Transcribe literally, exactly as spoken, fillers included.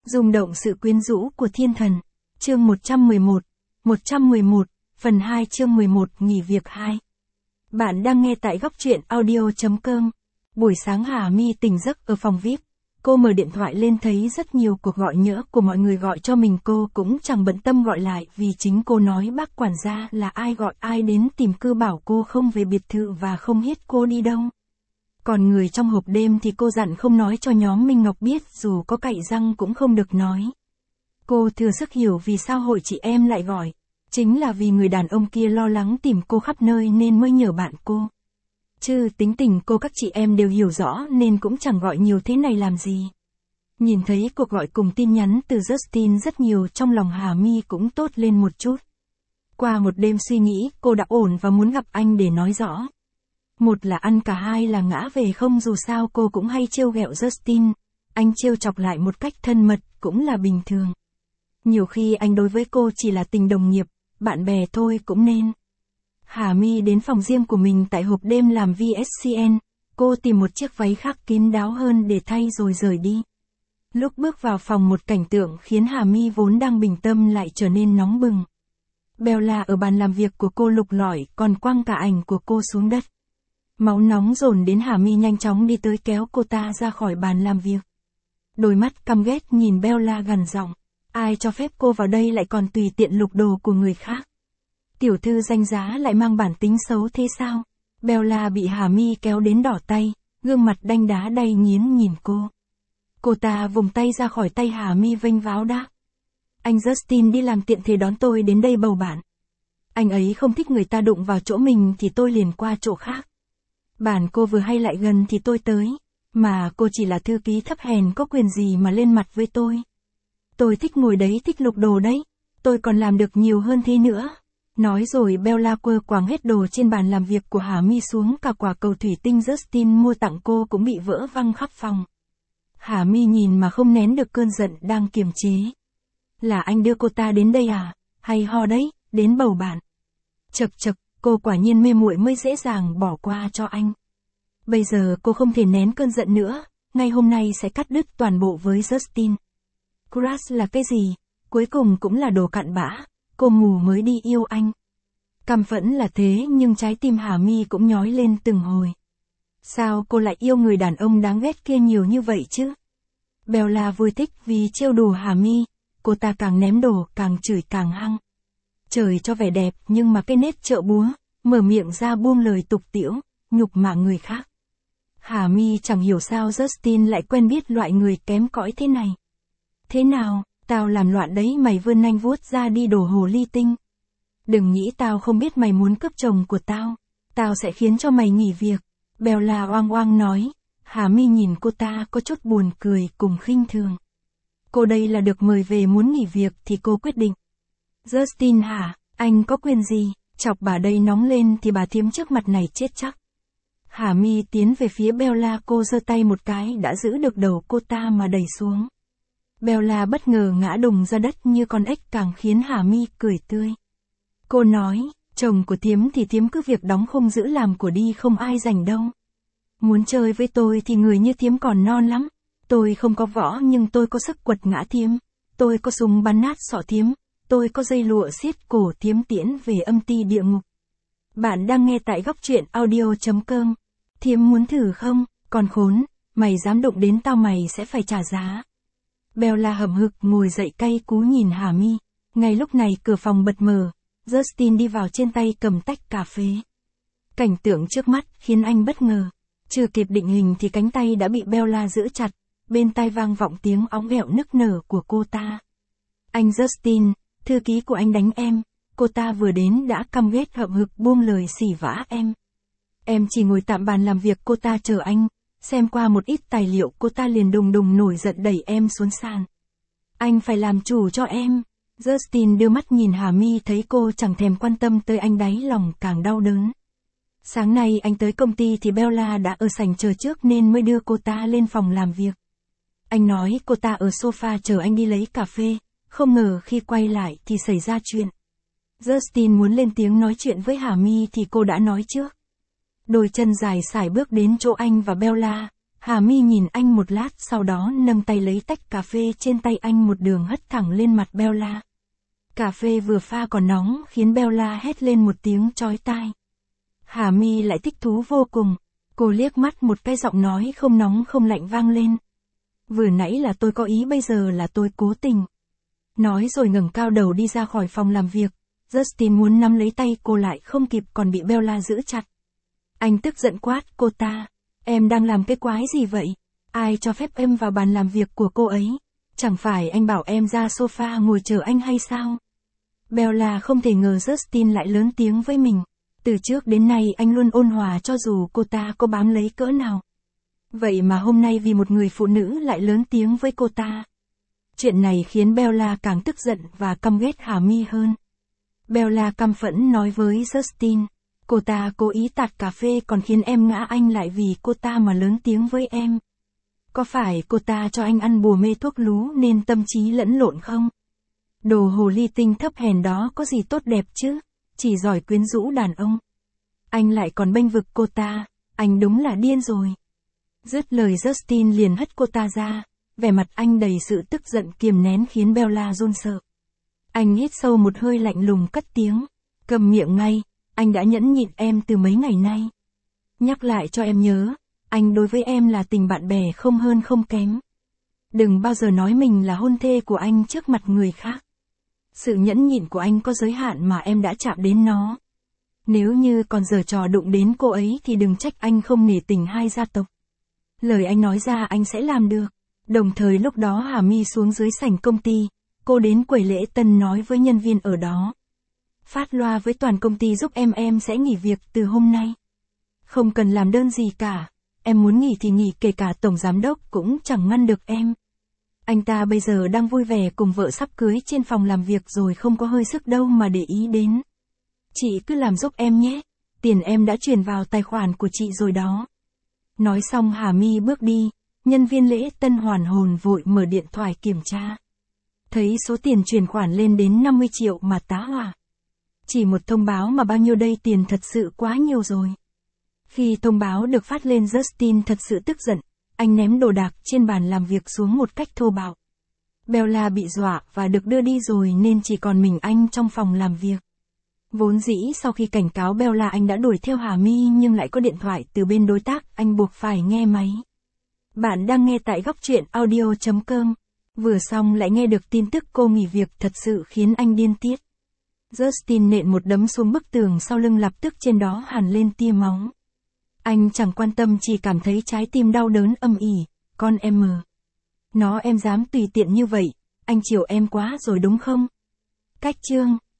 Rung động sự quyến rũ của thiên thần. Chương một trăm mười một. một trăm mười một, phần hai chương mười một nghỉ việc hai. Bạn đang nghe tại góc truyện audio chấm com. Buổi sáng Hà My tỉnh giấc ở phòng vi ai pi. Cô mở điện thoại lên thấy rất nhiều cuộc gọi nhỡ của mọi người gọi cho mình, cô cũng chẳng bận tâm gọi lại vì chính cô nói bác quản gia là ai gọi ai đến tìm cứ bảo cô không về biệt thự và không biết cô đi đâu. Còn người trong hộp đêm thì cô dặn không nói cho nhóm Minh Ngọc biết, dù có cạy răng cũng không được nói. Cô thừa sức hiểu vì sao hội chị em lại gọi. Chính là vì người đàn ông kia lo lắng tìm cô khắp nơi nên mới nhờ bạn cô. Chứ tính tình cô các chị em đều hiểu rõ nên cũng chẳng gọi nhiều thế này làm gì. Nhìn thấy cuộc gọi cùng tin nhắn từ Justin rất nhiều, trong lòng Hà My cũng tốt lên một chút. Qua một đêm suy nghĩ, cô đã ổn và muốn gặp anh để nói rõ. Một là ăn, cả hai là ngã về không, dù sao cô cũng hay trêu ghẹo Justin. Anh trêu chọc lại một cách thân mật cũng là bình thường. Nhiều khi anh đối với cô chỉ là tình đồng nghiệp, bạn bè thôi cũng nên. Hà My đến phòng riêng của mình tại hộp đêm làm vê ét xê en, cô tìm một chiếc váy khác kín đáo hơn để thay rồi rời đi. Lúc bước vào phòng, một cảnh tượng khiến Hà My vốn đang bình tâm lại trở nên nóng bừng. Bella ở bàn làm việc của cô lục lọi còn quăng cả ảnh của cô xuống đất. Máu nóng dồn đến, Hà My nhanh chóng đi tới kéo cô ta ra khỏi bàn làm việc. Đôi mắt căm ghét nhìn Bella gằn giọng, ai cho phép cô vào đây lại còn tùy tiện lục đồ của người khác. Tiểu thư danh giá lại mang bản tính xấu thế sao? Bella bị Hà My kéo đến đỏ tay, gương mặt đanh đá đay nghiến nhìn cô. Cô ta vùng tay ra khỏi tay Hà My vênh váo đáp. Anh Justin đi làm tiện thể đón tôi đến đây bầu bạn. Anh ấy không thích người ta đụng vào chỗ mình thì tôi liền qua chỗ khác. Bản cô vừa hay lại gần thì tôi tới, mà cô chỉ là thư ký thấp hèn có quyền gì mà lên mặt với tôi. Tôi thích ngồi đấy, thích lục đồ đấy, tôi còn làm được nhiều hơn thế nữa. Nói rồi Bella quơ quàng hết đồ trên bàn làm việc của Hà My xuống, cả quả cầu thủy tinh Justin mua tặng cô cũng bị vỡ văng khắp phòng. Hà My nhìn mà không nén được cơn giận đang kiềm chế. Là anh đưa cô ta đến đây à? Hay ho đấy, đến bầu bạn. Chật chật, cô quả nhiên mê muội mới dễ dàng bỏ qua cho anh. Bây giờ cô không thể nén cơn giận nữa, ngay hôm nay sẽ cắt đứt toàn bộ với Justin. Crush là cái gì? Cuối cùng cũng là đồ cặn bã, cô mù mới đi yêu anh. Căm phẫn là thế, nhưng trái tim Hà My cũng nhói lên từng hồi. Sao cô lại yêu người đàn ông đáng ghét kia nhiều như vậy chứ? Bella vui thích vì trêu đùa Hà My, cô ta càng ném đồ càng chửi càng hăng. Trời cho vẻ đẹp nhưng mà cái nết chợ búa, mở miệng ra buông lời tục tĩu, nhục mạ người khác. Hà My chẳng hiểu sao Justin lại quen biết loại người kém cỏi thế này. Thế nào, tao làm loạn đấy, mày vươn nanh vuốt ra đi đồ hồ ly tinh. Đừng nghĩ tao không biết mày muốn cướp chồng của tao, tao sẽ khiến cho mày nghỉ việc. Bella oang oang nói. Hà My nhìn cô ta có chút buồn cười cùng khinh thường. Cô đây là được mời về muốn nghỉ việc thì cô quyết định. Justin hả, anh có quyền gì? Chọc bà đây nóng lên thì bà thím trước mặt này chết chắc. Hà My tiến về phía Bella, cô giơ tay một cái đã giữ được đầu cô ta mà đẩy xuống. Bella bất ngờ ngã đùng ra đất như con ếch, càng khiến Hà My cười tươi. Cô nói, chồng của thím thì thím cứ việc đóng khung giữ làm của đi, không ai rảnh đâu. Muốn chơi với tôi thì người như thím còn non lắm. Tôi không có võ nhưng tôi có sức quật ngã thím. Tôi có súng bắn nát sọ thím. Tôi có dây lụa xiết cổ thím tiễn về âm ti địa ngục. Bạn đang nghe tại góc truyện audio chấm com. Thím muốn thử không? Còn khốn, mày dám đụng đến tao mày sẽ phải trả giá. Bella hậm hực ngồi dậy cay cú nhìn Hà My. Ngay lúc này cửa phòng bật mở. Justin đi vào trên tay cầm tách cà phê. Cảnh tượng trước mắt khiến anh bất ngờ. Chưa kịp định hình thì cánh tay đã bị Bella giữ chặt, bên tai vang vọng tiếng óng ẹo nức nở của cô ta. Anh Justin, thư ký của anh đánh em. Cô ta vừa đến đã căm ghét hậm hực buông lời xỉ vả em. Em chỉ ngồi tạm bàn làm việc, cô ta chờ anh. Xem qua một ít tài liệu, cô ta liền đùng đùng nổi giận đẩy em xuống sàn. Anh phải làm chủ cho em. Justin đưa mắt nhìn Hà My, thấy cô chẳng thèm quan tâm tới anh, đáy lòng càng đau đớn. Sáng nay anh tới công ty thì Bella đã ở sảnh chờ trước nên mới đưa cô ta lên phòng làm việc. Anh nói cô ta ở sofa chờ anh đi lấy cà phê, không ngờ khi quay lại thì xảy ra chuyện. Justin muốn lên tiếng nói chuyện với Hà My thì cô đã nói trước. Đôi chân dài sải bước đến chỗ anh và Bella, Hà My nhìn anh một lát sau đó nâng tay lấy tách cà phê trên tay anh một đường hất thẳng lên mặt Bella. Cà phê vừa pha còn nóng khiến Bella hét lên một tiếng chói tai. Hà My lại thích thú vô cùng. Cô liếc mắt một cái, giọng nói không nóng không lạnh vang lên. Vừa nãy là tôi có ý, bây giờ là tôi cố tình. Nói rồi ngẩng cao đầu đi ra khỏi phòng làm việc. Justin muốn nắm lấy tay cô lại không kịp, còn bị Bella giữ chặt. Anh tức giận quát cô ta. Em đang làm cái quái gì vậy? Ai cho phép em vào bàn làm việc của cô ấy? Chẳng phải anh bảo em ra sofa ngồi chờ anh hay sao? Bella không thể ngờ Justin lại lớn tiếng với mình. Từ trước đến nay anh luôn ôn hòa cho dù cô ta có bám lấy cỡ nào. Vậy mà hôm nay vì một người phụ nữ lại lớn tiếng với cô ta. Chuyện này khiến Bella càng tức giận và căm ghét Hà My hơn. Bella căm phẫn nói với Justin. Cô ta cố ý tạt cà phê còn khiến em ngã, anh lại vì cô ta mà lớn tiếng với em. Có phải cô ta cho anh ăn bùa mê thuốc lú nên tâm trí lẫn lộn không? Đồ hồ ly tinh thấp hèn đó có gì tốt đẹp chứ? Chỉ giỏi quyến rũ đàn ông. Anh lại còn bênh vực cô ta, anh đúng là điên rồi. Dứt lời Justin liền hất cô ta ra, vẻ mặt anh đầy sự tức giận kiềm nén khiến Bella run sợ. Anh hít sâu một hơi lạnh lùng cất tiếng, cầm miệng ngay, anh đã nhẫn nhịn em từ mấy ngày nay. Nhắc lại cho em nhớ, anh đối với em là tình bạn bè không hơn không kém. Đừng bao giờ nói mình là hôn thê của anh trước mặt người khác. Sự nhẫn nhịn của anh có giới hạn mà em đã chạm đến nó. Nếu như còn giở trò đụng đến cô ấy thì đừng trách anh không nể tình hai gia tộc. Lời anh nói ra anh sẽ làm được. Đồng thời lúc đó Hà My xuống dưới sảnh công ty, cô đến quầy lễ tân nói với nhân viên ở đó. Phát loa với toàn công ty giúp em em sẽ nghỉ việc từ hôm nay. Không cần làm đơn gì cả, em muốn nghỉ thì nghỉ, kể cả tổng giám đốc cũng chẳng ngăn được em. Anh ta bây giờ đang vui vẻ cùng vợ sắp cưới trên phòng làm việc rồi, không có hơi sức đâu mà để ý đến. Chị cứ làm giúp em nhé, tiền em đã chuyển vào tài khoản của chị rồi đó. Nói xong Hà My bước đi, nhân viên lễ tân hoàn hồn vội mở điện thoại kiểm tra. Thấy số tiền chuyển khoản lên đến năm mươi triệu mà tá hỏa. Chỉ một thông báo mà bao nhiêu đây, tiền thật sự quá nhiều rồi. Khi thông báo được phát lên, Justin thật sự tức giận, anh ném đồ đạc trên bàn làm việc xuống một cách thô bạo. Bella bị dọa và được đưa đi rồi nên chỉ còn mình anh trong phòng làm việc. Vốn dĩ sau khi cảnh cáo Bella anh đã đuổi theo Hà My nhưng lại có điện thoại từ bên đối tác, anh buộc phải nghe máy. Bạn đang nghe tại góc truyện audio chấm com. Vừa xong lại nghe được tin tức cô nghỉ việc thật sự khiến anh điên tiết. Justin nện một đấm xuống bức tường sau lưng, lập tức trên đó hằn lên tia máu. Anh chẳng quan tâm, chỉ cảm thấy trái tim đau đớn âm ỉ. Con em mờ. Nó em dám tùy tiện như vậy, anh chiều em quá rồi đúng không? Cách chương